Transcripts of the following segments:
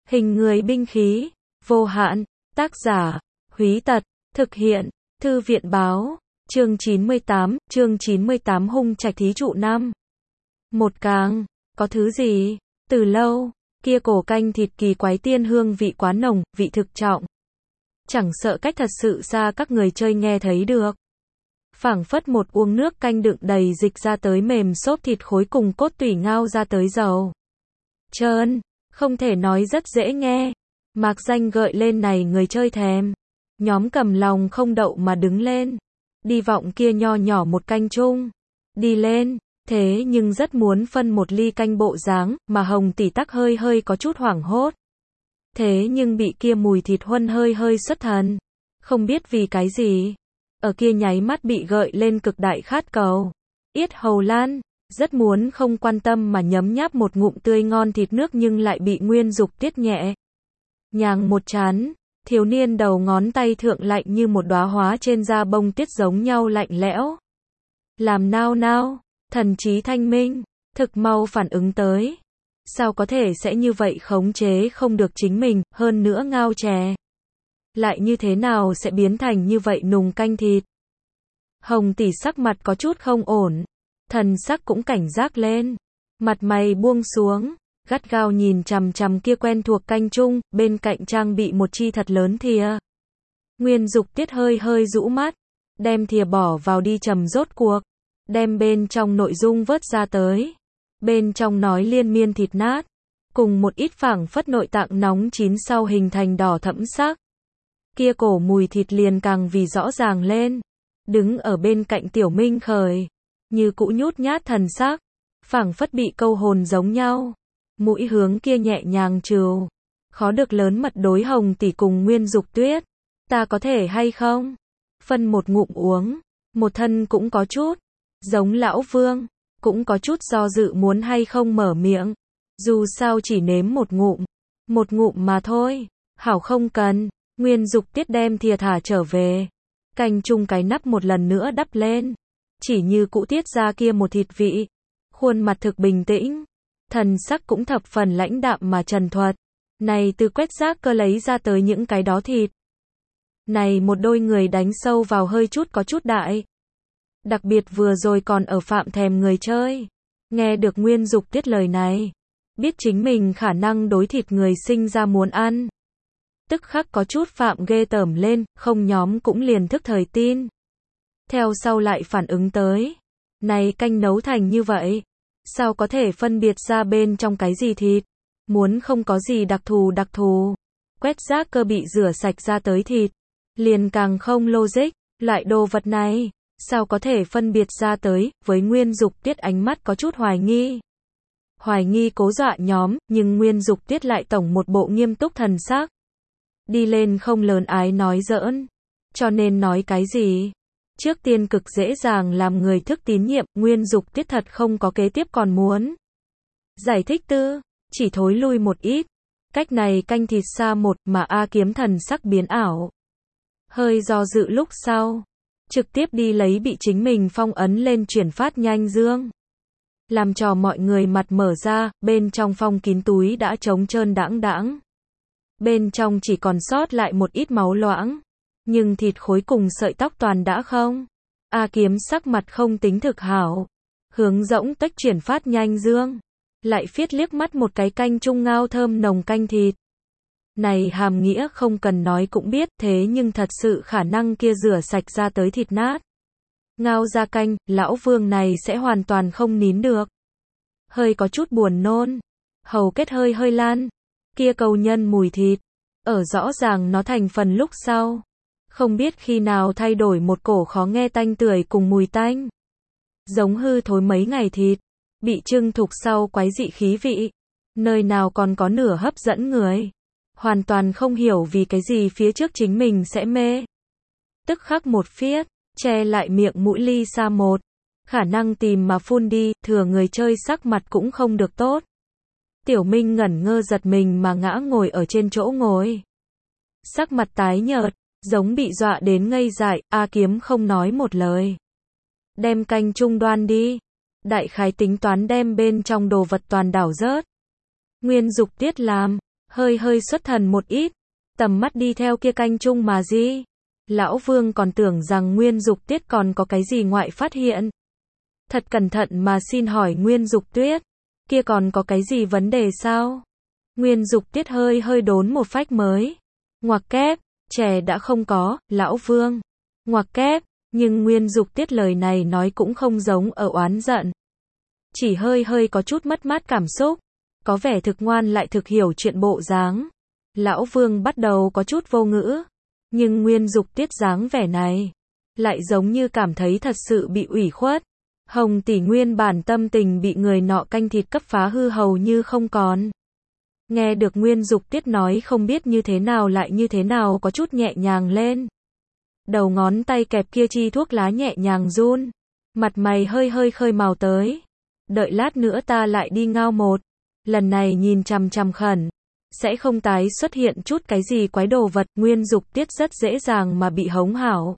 Hình người binh khí, vô hạn, tác giả, Húy Tật, thực hiện, Thư viện báo, chương 98 hung trạch thí trụ năm. Một càng, có thứ gì, từ lâu, kia cổ canh thịt kỳ quái tiên hương vị quá nồng, vị thực trọng. Chẳng sợ cách thật sự xa các người chơi nghe thấy được. Phảng phất một uống nước canh đựng đầy dịch ra tới mềm xốp thịt khối cùng cốt tủy ngao ra tới dầu. Trơn, không thể nói rất dễ nghe. Mạc danh gợi lên này người chơi thèm. Nhóm cầm lòng không đậu mà đứng lên. Đi vọng kia nho nhỏ một canh chung. Đi lên, thế nhưng rất muốn phân một ly canh bộ dáng, mà Hồng tỷ tắc hơi có chút hoảng hốt. Thế nhưng bị kia mùi thịt huân hơi xuất thần. Không biết vì cái gì. Ở kia nháy mắt bị gợi lên cực đại khát cầu. Yết hầu lan, rất muốn không quan tâm mà nhấm nháp một ngụm tươi ngon thịt nước nhưng lại bị Nguyên Dục Tiết nhẹ nhàng một chán. Thiếu niên đầu ngón tay thượng lạnh như một đóa hóa trên da bông tuyết giống nhau lạnh lẽo. Làm nao, thần trí thanh minh, thực mau phản ứng tới. Sao có thể sẽ như vậy khống chế không được chính mình, hơn nữa ngao chè. Lại như thế nào sẽ biến thành như vậy nùng canh thịt. Hồng tỷ sắc mặt có chút không ổn. Thần sắc cũng cảnh giác lên. Mặt mày buông xuống. Gắt gao nhìn chằm chằm kia quen thuộc canh chung, bên cạnh trang bị một chi thật lớn thìa. Nguyên Dục Tiết hơi rũ mắt. Đem thìa bỏ vào đi trầm rốt cuộc. Đem bên trong nội dung vớt ra tới. Bên trong nói liên miên thịt nát. Cùng một ít phảng phất nội tạng nóng chín sau hình thành đỏ thẫm sắc. Kia cổ mùi thịt liền càng vì rõ ràng lên. Đứng ở bên cạnh Tiểu Minh Khởi. Như cũ nhút nhát thần sắc. Phảng phất bị câu hồn giống nhau. Mũi hướng kia nhẹ nhàng trừu. Khó được lớn mật đối Hồng tỷ cùng Nguyên Dục Tuyết. Ta có thể hay không? Phân một ngụm uống. Một thân cũng có chút. Giống lão vương. Cũng có chút do dự muốn hay không mở miệng. Dù sao chỉ nếm một ngụm. Một ngụm mà thôi. Hảo không cần. Nguyên Dục Tiết đem thìa thả trở về. Canh chung cái nắp một lần nữa đắp lên. Chỉ như cũ tiết ra kia một thịt vị. Khuôn mặt thực bình tĩnh. Thần sắc cũng thập phần lãnh đạm mà trần thuật. Này từ quét rác cơ lấy ra tới những cái đó thịt. Này một đôi người đánh sâu vào hơi chút có chút đại. Đặc biệt vừa rồi còn ở phạm thèm người chơi. Nghe được Nguyên Dục Tiết lời này. Biết chính mình khả năng đối thịt người sinh ra muốn ăn. Tức khắc có chút phạm ghê tởm lên, không nhóm cũng liền thức thời tin. Theo sau lại phản ứng tới. Này canh nấu thành như vậy. Sao có thể phân biệt ra bên trong cái gì thịt? Muốn không có gì đặc thù. Quét rác cơ bị rửa sạch ra tới thịt. Liền càng không logic. Loại đồ vật này. Sao có thể phân biệt ra tới? Với Nguyên Dục Tiết ánh mắt có chút hoài nghi. Hoài nghi cố dọa nhóm. Nhưng Nguyên Dục Tiết lại tổng một bộ nghiêm túc thần sắc. Đi lên không lớn ái nói giỡn. Cho nên nói cái gì? Trước tiên cực dễ dàng làm người thức tín nhiệm, Nguyên Dục Tiết thật không có kế tiếp còn muốn. Giải thích tư, chỉ thối lui một ít. Cách này canh thịt xa một mà A Kiếm thần sắc biến ảo. Hơi do dự lúc sau. Trực tiếp đi lấy bị chính mình phong ấn lên chuyển phát nhanh dương. Làm cho mọi người mặt mở ra, bên trong phong kín túi đã trống trơn đãng. Bên trong chỉ còn sót lại một ít máu loãng. Nhưng thịt khối cùng sợi tóc toàn đã không. A Kiếm sắc mặt không tính thực hảo. Hướng rỗng tách chuyển phát nhanh dương. Lại phiết liếc mắt một cái canh chung ngao thơm nồng canh thịt. Này hàm nghĩa không cần nói cũng biết, thế nhưng thật sự khả năng kia rửa sạch ra tới thịt nát. Ngao ra canh, lão vương này sẽ hoàn toàn không nín được. Hơi có chút buồn nôn. Hầu kết hơi lan. Kia cầu nhân mùi thịt. Ở rõ ràng nó thành phần lúc sau. Không biết khi nào thay đổi một cổ khó nghe tanh tưởi cùng mùi tanh. Giống hư thối mấy ngày thịt. Bị trưng thục sau quái dị khí vị. Nơi nào còn có nửa hấp dẫn người. Hoàn toàn không hiểu vì cái gì phía trước chính mình sẽ mê. Tức khắc một phiết. Che lại miệng mũi ly xa một. Khả năng tìm mà phun đi. Thừa người chơi sắc mặt cũng không được tốt. Tiểu Minh ngẩn ngơ giật mình mà ngã ngồi ở trên chỗ ngồi. Sắc mặt tái nhợt. Giống bị dọa đến ngây dại, A Kiếm không nói một lời. Đem canh chung đoan đi. Đại khái tính toán đem bên trong đồ vật toàn đảo rớt. Nguyên Dục Tiết làm. hơi hơi xuất thần một ít, tầm mắt đi theo kia canh chung mà gì. Lão Vương còn tưởng rằng Nguyên Dục Tiết còn có cái gì ngoại phát hiện. Thật cẩn thận mà xin hỏi Nguyên Dục Tuyết, kia còn có cái gì vấn đề sao? Nguyên Dục Tiết hơi hơi đốn một phách mới. Ngoặc kép, trẻ đã không có, Lão Vương. Ngoặc kép, nhưng Nguyên Dục Tiết lời này nói cũng không giống ở oán giận. Chỉ hơi hơi có chút mất mát cảm xúc, có vẻ thực ngoan lại thực hiểu chuyện bộ dáng. Lão Vương bắt đầu có chút vô ngữ, nhưng Nguyên Dục Tiết dáng vẻ này, lại giống như cảm thấy thật sự bị ủy khuất. Hồng tỷ nguyên bản tâm tình bị người nọ canh thịt cấp phá hư hầu như không còn. Nghe được Nguyên Dục Tiết nói không biết như thế nào lại như thế nào có chút nhẹ nhàng lên. Đầu ngón tay kẹp kia chi thuốc lá nhẹ nhàng run. Mặt mày hơi hơi khơi màu tới. Đợi lát nữa ta lại đi ngao một. Lần này nhìn chằm chằm khẩn. Sẽ không tái xuất hiện chút cái gì quái đồ vật. Nguyên Dục Tiết rất dễ dàng mà bị hống hảo.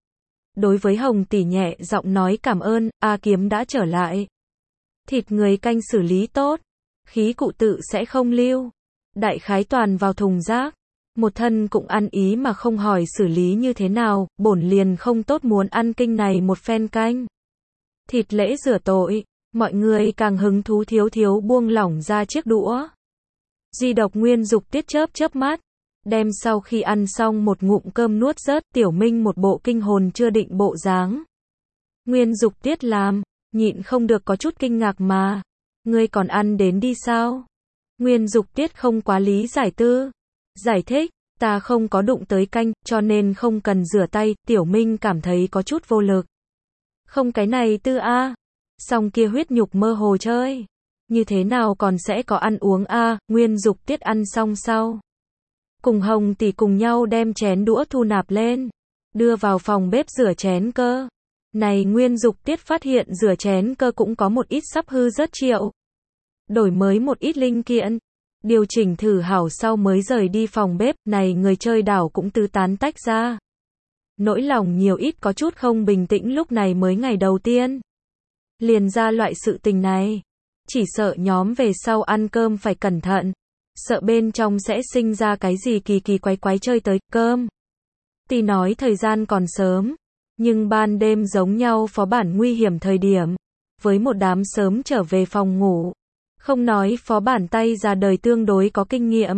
Đối với Hồng tỷ nhẹ giọng nói cảm ơn, A Kiếm đã trở lại. Thịt người canh xử lý tốt. Khí cụ tự sẽ không lưu. Đại khái toàn vào thùng rác. Một thân cũng ăn ý mà không hỏi xử lý như thế nào, bổn liền không tốt muốn ăn kinh này một phen canh. Thịt lễ rửa tội, mọi người càng hứng thú thiếu thiếu buông lỏng ra chiếc đũa. Duy độc Nguyên Dục Tiết chớp mắt, đem sau khi ăn xong một ngụm cơm nuốt rớt. Tiểu Minh một bộ kinh hồn chưa định bộ dáng. Nguyên Dục Tiết làm, nhịn không được có chút kinh ngạc mà. Ngươi còn ăn đến đi sao? Nguyên Dục Tiết không quá lý giải tư. Giải thích, ta không có đụng tới canh, cho nên không cần rửa tay. Tiểu Minh cảm thấy có chút vô lực. Không cái này tư a, song kia huyết nhục mơ hồ chơi. Như thế nào còn sẽ có ăn uống a? Nguyên Dục Tiết ăn xong sau. Cùng Hồng tỷ cùng nhau đem chén đũa thu nạp lên. Đưa vào phòng bếp rửa chén cơ. Này Nguyên Dục Tiết phát hiện rửa chén cơ cũng có một ít sắp hư rất triệu. Đổi mới một ít linh kiện. Điều chỉnh thử hảo sau mới rời đi phòng bếp. Này người chơi đảo cũng tứ tán tách ra. Nỗi lòng nhiều ít có chút không bình tĩnh lúc này mới ngày đầu tiên. Liền ra loại sự tình này. Chỉ sợ nhóm về sau ăn cơm phải cẩn thận. Sợ bên trong sẽ sinh ra cái gì kỳ kỳ quái quái chơi tới cơm. Tuy nói thời gian còn sớm, nhưng ban đêm giống nhau phó bản nguy hiểm thời điểm. Với một đám sớm trở về phòng ngủ. Không nói phó bản tay ra đời tương đối có kinh nghiệm.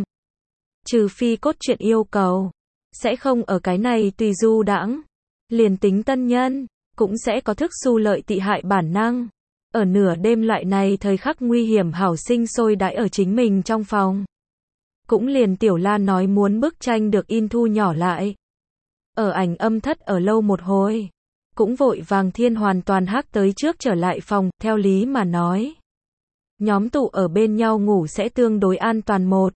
Trừ phi cốt truyện yêu cầu. Sẽ không ở cái này tùy du đãng. Liền tính tân nhân, cũng sẽ có thức xu lợi tị hại bản năng. Ở nửa đêm loại này thời khắc nguy hiểm hảo sinh sôi đãi ở chính mình trong phòng. Cũng liền Tiểu Lan nói muốn bức tranh được in thu nhỏ lại. Ở ảnh âm thất ở lâu một hồi. Cũng vội vàng thiên hoàn toàn hắc tới trước trở lại phòng, theo lý mà nói. Nhóm tụ ở bên nhau ngủ sẽ tương đối an toàn một.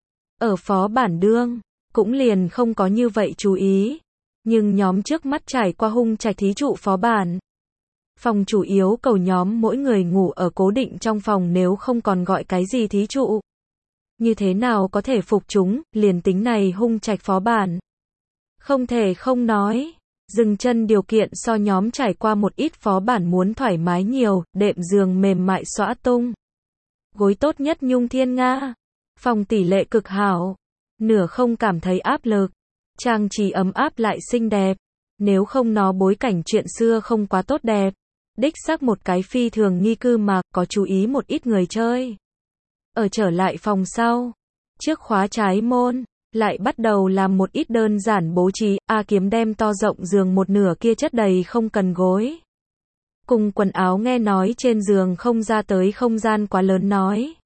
Ở phó bản đương, cũng liền không có như vậy chú ý. Nhưng nhóm trước mắt trải qua hung trạch thí trụ phó bản. Phòng chủ yếu cầu nhóm mỗi người ngủ ở cố định trong phòng nếu không còn gọi cái gì thí trụ. Như thế nào có thể phục chúng, liền tính này hung trạch phó bản. Không thể không nói. Dừng chân điều kiện so nhóm trải qua một ít phó bản muốn thoải mái nhiều, đệm giường mềm mại xõa tung. Gối tốt nhất nhung thiên nga. Phòng tỷ lệ cực hảo. Nửa không cảm thấy áp lực. Trang trí ấm áp lại xinh đẹp. Nếu không nó bối cảnh chuyện xưa không quá tốt đẹp. Đích xác một cái phi thường nghi cư mà, có chú ý một ít người chơi. Ở trở lại phòng sau. Trước khóa trái môn. Lại bắt đầu làm một ít đơn giản bố trí. A Kiếm đem to rộng giường một nửa kia chất đầy không cần gối. Cùng quần áo nghe nói trên giường không ra tới không gian quá lớn nói.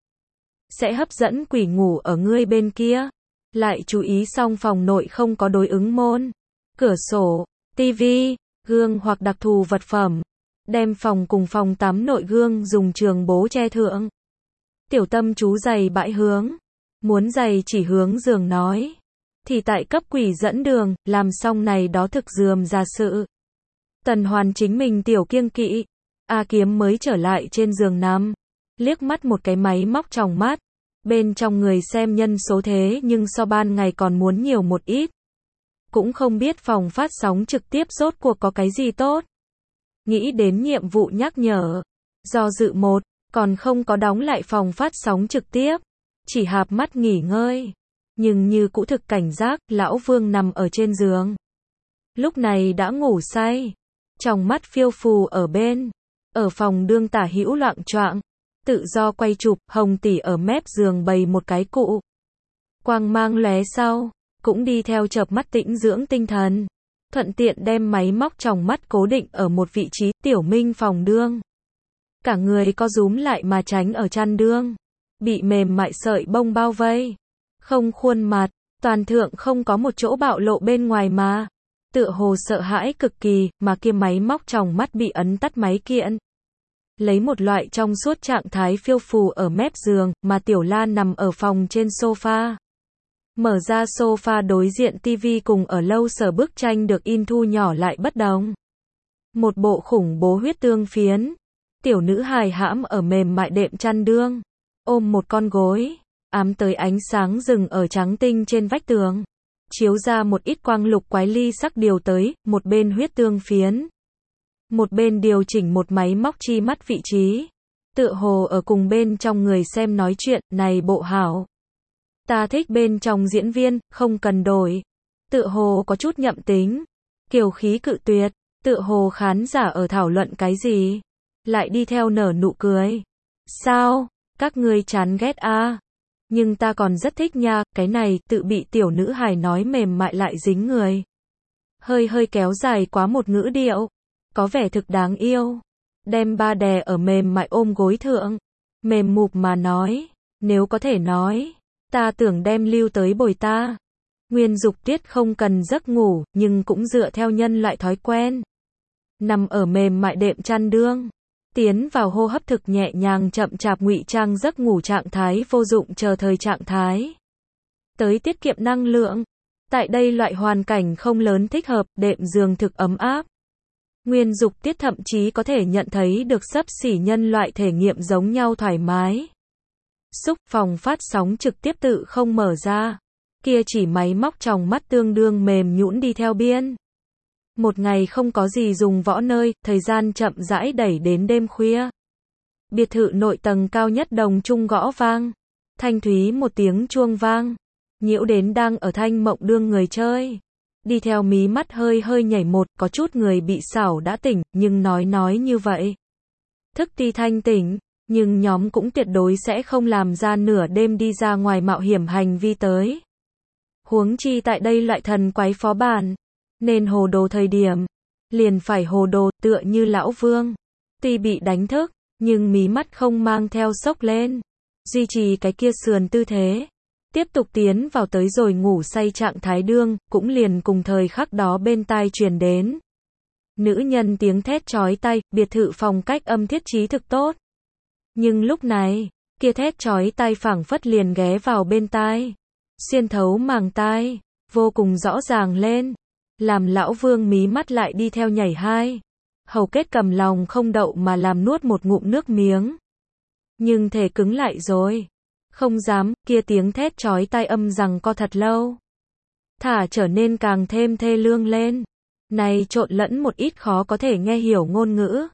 Sẽ hấp dẫn quỷ ngủ ở ngươi bên kia. Lại chú ý xong phòng nội không có đối ứng môn, cửa sổ, tivi, gương hoặc đặc thù vật phẩm. Đem phòng cùng phòng tắm nội gương dùng trường bố che thượng. Tiểu Tâm chú giày bãi hướng. Muốn giày chỉ hướng giường nói. Thì tại cấp quỷ dẫn đường, làm xong này đó thực dườm ra sự. Tần Hoàn chính mình tiểu kiêng kỵ. A Kiếm mới trở lại trên giường nằm. Liếc mắt một cái máy móc trong mắt. Bên trong người xem nhân số thế nhưng so ban ngày còn muốn nhiều một ít. Cũng không biết phòng phát sóng trực tiếp rốt cuộc có cái gì tốt. Nghĩ đến nhiệm vụ nhắc nhở. Do dự một, còn không có đóng lại phòng phát sóng trực tiếp. chỉ hạp mắt nghỉ ngơi. Nhưng như cũ thực cảnh giác, lão Vương nằm ở trên giường. Lúc này đã ngủ say. Trong mắt phiêu phù ở bên. Ở phòng đương tả hữu loạng choạng. Tự do quay chụp, Hồng tỷ ở mép giường bày một cái cụ. Quang mang lóe sau. Cũng đi theo chợp mắt tĩnh dưỡng tinh thần. Thuận tiện đem máy móc tròng mắt cố định ở một vị trí. Tiểu Minh phòng đương. Cả người co rúm lại mà tránh ở chăn đương. Bị mềm mại sợi bông bao vây. Không khuôn mặt, toàn thượng không có một chỗ bạo lộ bên ngoài mà. Tựa hồ sợ hãi cực kỳ, mà kia máy móc tròng mắt bị ấn tắt máy kiện. Lấy một loại trong suốt trạng thái phiêu phù ở mép giường, mà Tiểu Lan nằm ở phòng trên sofa. Mở ra sofa đối diện tivi cùng ở lâu sở bức tranh được in thu nhỏ lại bất đồng. Một bộ khủng bố huyết tương phiến. Tiểu nữ hài hãm ở mềm mại đệm chăn đương. Ôm một con gối. Ám tới ánh sáng rừng ở trắng tinh trên vách tường. Chiếu ra một ít quang lục quái ly sắc điều tới, một bên huyết tương phiến. Một bên điều chỉnh một máy móc chi mắt vị trí. Tựa hồ ở cùng bên trong người xem nói chuyện, này bộ hảo. Ta thích bên trong diễn viên, không cần đổi. Tựa hồ có chút nhậm tính. Kiều khí cự tuyệt. Tựa hồ khán giả ở thảo luận cái gì. Lại đi theo nở nụ cười. Sao? Các ngươi chán ghét à? Nhưng ta còn rất thích nha, cái này, tự bị tiểu nữ hài nói mềm mại lại dính người. Hơi kéo dài quá một ngữ điệu. Có vẻ thực đáng yêu. Đem ba đè ở mềm mại ôm gối thượng. Mềm mụp mà nói. Nếu có thể nói. Ta tưởng đem lưu tới bồi ta. Nguyên Dục Tiết không cần giấc ngủ, nhưng cũng dựa theo nhân loại thói quen. Nằm ở mềm mại đệm chăn đương. Tiến vào hô hấp thực nhẹ nhàng chậm chạp ngụy trang giấc ngủ trạng thái vô dụng chờ thời trạng thái. Tới tiết kiệm năng lượng. Tại đây loại hoàn cảnh không lớn thích hợp, đệm giường thực ấm áp. Nguyên Dục Tiết thậm chí có thể nhận thấy được xấp xỉ nhân loại thể nghiệm giống nhau thoải mái. Xúc phòng phát sóng trực tiếp tự không mở ra. Kia chỉ máy móc tròng mắt tương đương mềm nhũn đi theo biên. Một ngày không có gì dùng võ nơi, thời gian chậm rãi đẩy đến đêm khuya. Biệt thự nội tầng cao nhất đồng trung gõ vang. Thanh thúy một tiếng chuông vang. Nhiễu đến đang ở thanh mộng đương người chơi. Đi theo mí mắt hơi nhảy một, có chút người bị xảo đã tỉnh, nhưng nói như vậy. Thức ti thanh tỉnh, nhưng nhóm cũng tuyệt đối sẽ không làm ra nửa đêm đi ra ngoài mạo hiểm hành vi tới. Huống chi tại đây loại thần quái phó bản. Nên hồ đồ thời điểm. Liền phải hồ đồ, tựa như lão Vương. Tuy bị đánh thức, nhưng mí mắt không mang theo sốc lên. Duy trì cái kia sườn tư thế. Tiếp tục tiến vào tới rồi ngủ say trạng thái đương, cũng liền cùng thời khắc đó bên tai truyền đến. Nữ nhân tiếng thét chói tai, biệt thự phong cách âm thiết trí thực tốt. Nhưng lúc này, kia thét chói tai phảng phất liền ghé vào bên tai. Xuyên thấu màng tai, vô cùng rõ ràng lên. Làm lão Vương mí mắt lại đi theo nhảy hai. Hầu kết cầm lòng không đậu mà làm nuốt một ngụm nước miếng. Nhưng thể cứng lại rồi. Không dám, kia tiếng thét chói tai âm rằng co thật lâu. Thả trở nên càng thêm thê lương lên. Này trộn lẫn một ít khó có thể nghe hiểu ngôn ngữ.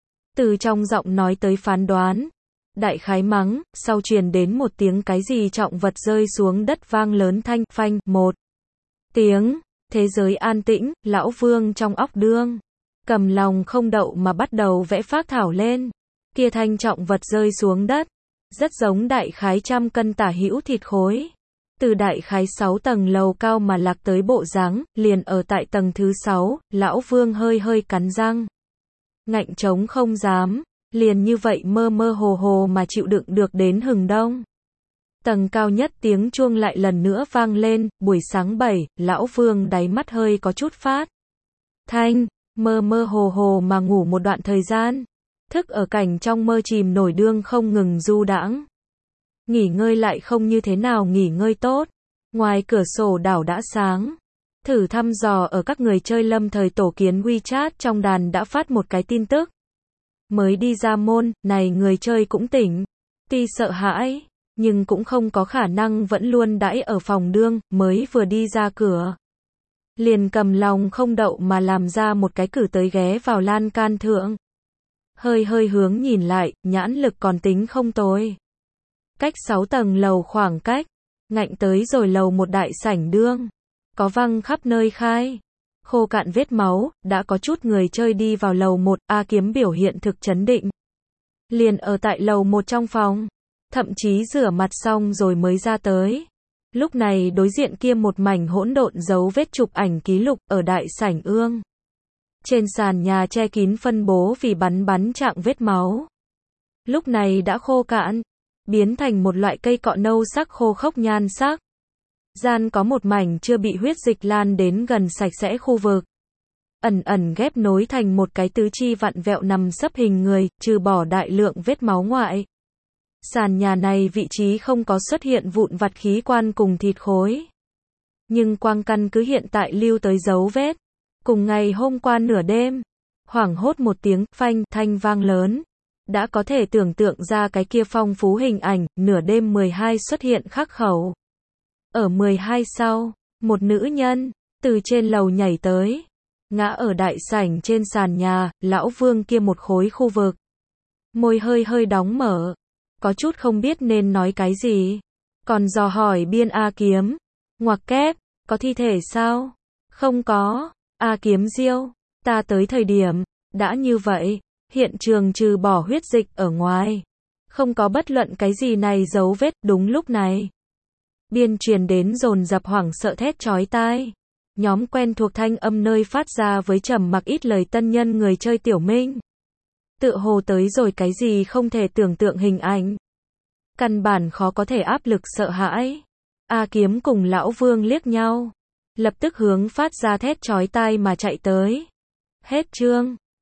Từ trong giọng nói tới phán đoán. Đại khái mắng, sau truyền đến một tiếng cái gì trọng vật rơi xuống đất vang lớn thanh, phanh, một tiếng. Thế giới an tĩnh, lão Vương trong óc đương. Cầm lòng không đậu mà bắt đầu vẽ phác thảo lên. Kia thanh trọng vật rơi xuống đất. Rất giống đại khái 100 cân tả hữu thịt khối. Từ đại khái 6 tầng lầu cao mà lạc tới bộ dáng, liền ở tại tầng thứ 6, lão Vương hơi cắn răng. Ngạnh trống không dám, liền như vậy mơ hồ mà chịu đựng được đến hừng đông. Tầng cao nhất tiếng chuông lại lần nữa vang lên, buổi sáng 7, lão Vương đáy mắt hơi có chút phát. Thanh, mơ hồ mà ngủ một đoạn thời gian. Thức ở cảnh trong mơ chìm nổi đương không ngừng du đãng. Nghỉ ngơi lại không như thế nào nghỉ ngơi tốt. Ngoài cửa sổ đảo đã sáng. Thử thăm dò ở các người chơi lâm thời tổ kiến WeChat trong đàn đã phát một cái tin tức. Mới đi ra môn, này người chơi cũng tỉnh. Tuy sợ hãi, nhưng cũng không có khả năng vẫn luôn đãi ở phòng đương, mới vừa đi ra cửa. Liền cầm lòng không đậu mà làm ra một cái cử tới ghé vào lan can thượng. Hơi hướng nhìn lại, nhãn lực còn tính không tồi. Cách 6 tầng lầu khoảng cách. Ngạnh tới rồi lầu 1 đại sảnh đương. Có văng khắp nơi khai. Khô cạn vết máu, đã có chút người chơi đi vào lầu 1, A Kiếm biểu hiện thực chấn định. Liền ở tại lầu 1 trong phòng. Thậm chí rửa mặt xong rồi mới ra tới. Lúc này đối diện kia một mảnh hỗn độn dấu vết chụp ảnh ký lục ở đại sảnh ương. Trên sàn nhà che kín phân bố vì bắn trạng vết máu. Lúc này đã khô cạn, biến thành một loại cây cọ nâu sắc khô khốc nhan sắc. Gian có một mảnh chưa bị huyết dịch lan đến gần sạch sẽ khu vực. Ẩn ghép nối thành một cái tứ chi vặn vẹo nằm sấp hình người, trừ bỏ đại lượng vết máu ngoại. Sàn nhà này vị trí không có xuất hiện vụn vặt khí quan cùng thịt khối. Nhưng quang căn cứ hiện tại lưu tới dấu vết. Cùng ngày hôm qua nửa đêm, hoảng hốt một tiếng phanh thanh vang lớn. Đã có thể tưởng tượng ra cái kia phong phú hình ảnh, nửa đêm 12 xuất hiện khắc khẩu. Ở 12 sau, một nữ nhân, từ trên lầu nhảy tới. Ngã ở đại sảnh trên sàn nhà, lão Vương kia một khối khu vực. Môi hơi đóng mở. Có chút không biết nên nói cái gì. Còn dò hỏi biên A Kiếm. Ngoặc kép, có thi thể sao? Không có. A Kiếm diêu. Ta tới thời điểm, đã như vậy, hiện trường trừ bỏ huyết dịch ở ngoài. Không có bất luận cái gì này dấu vết. Đúng lúc này. Biên truyền đến dồn dập hoảng sợ thét chói tai. Nhóm quen thuộc thanh âm nơi phát ra với trầm mặc ít lời tân nhân người chơi Tiểu Minh. Tựa hồ tới rồi cái gì không thể tưởng tượng hình ảnh. Căn bản khó có thể áp lực sợ hãi. A Kiếm cùng lão Vương liếc nhau. Lập tức hướng phát ra thét chói tai mà chạy tới. Hết chương.